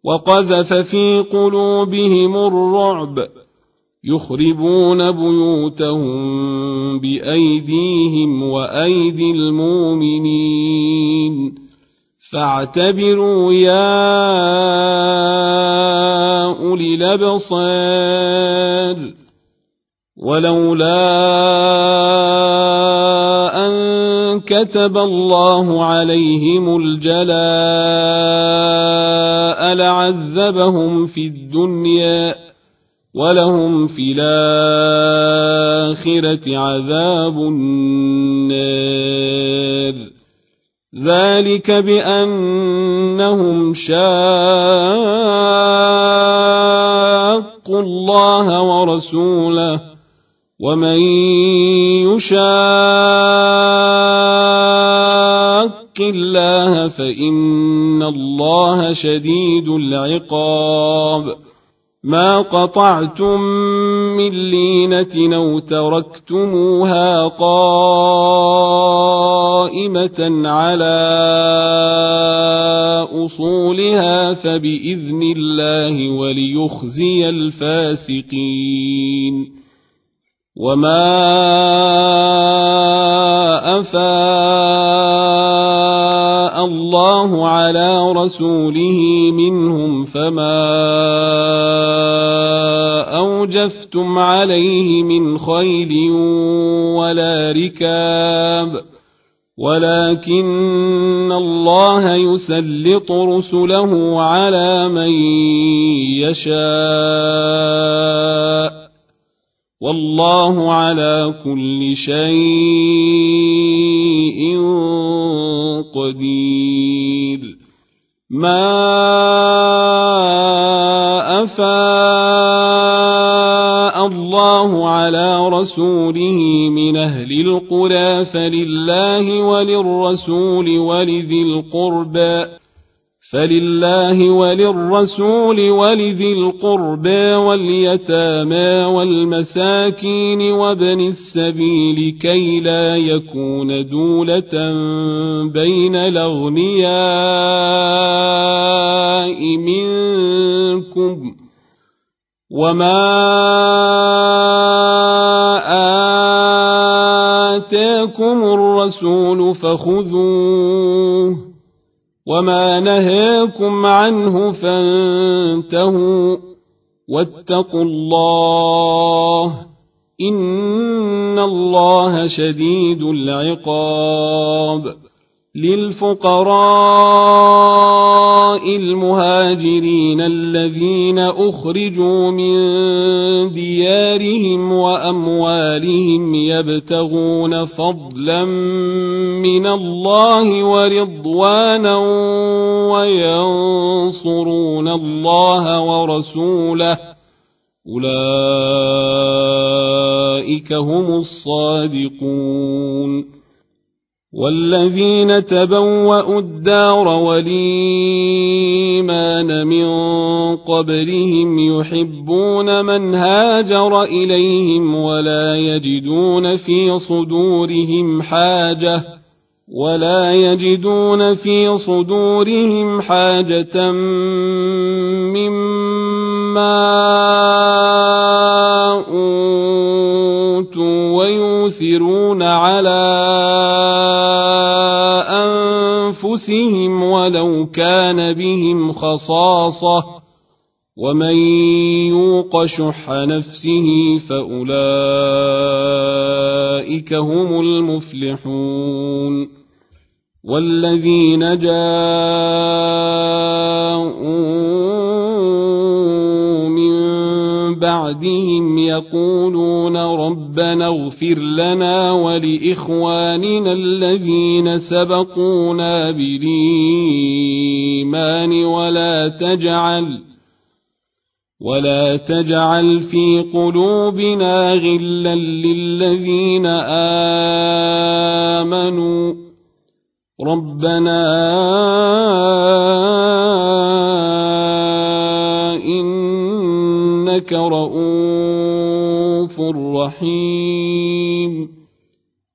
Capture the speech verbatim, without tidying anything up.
وقذف في قلوبهم الرعب يخربون بيوتهم بأيديهم وأيدي المؤمنين فاعتبروا يا أولي الأبصار ولولا أن كتب الله عليهم الجلاء لعذبهم في الدنيا ولهم في الآخرة عذاب النار ذلك بأنهم شاقوا الله ورسوله ومن يشاق الله فإن الله شديد العقاب ما قطعتم من لينة أو تركتموها قائمة على أصولها فبإذن الله وليخزي الفاسقين وما أفاء الله على رسوله منهم فما أوجفتم عليه من خيل ولا ركاب ولكن الله يسلط رسله على من يشاء والله على كل شيء قدير ما أفاء الله على رسوله من أهل القرى فلله وللرسول ولذي القربى فلله وللرسول ولذي القربى واليتامى والمساكين وابن السبيل كي لا يكون دولة بين الأغنياء منكم وما آتاكم الرسول فخذوه وما نهاكم عنه فانتهوا واتقوا الله إن الله شديد العقاب للفقراء المهاجرين الذين أخرجوا من ديارهم وأموالهم يبتغون فضلا من الله ورضوانا وينصرون الله ورسوله أولئك هم الصادقون والذين تبوأوا الدار والإيمان من قبلهم يحبون من هاجر إليهم ولا يجدون في صدورهم حاجة ولا يجدون في صدورهم حاجة مما أوتوا ويؤثرون على أنفسهم ولو كان بهم خصاصة ومن يوق شح نفسه فأولئك هم المفلحون والذين جاءوا من بعدهم يقولون ربنا اغفر لنا ولإخواننا الذين سبقونا بالإيمان ولا تجعل ولا تجعل في قلوبنا غلا للذين آمنوا ربنا إنك رؤوف رحيم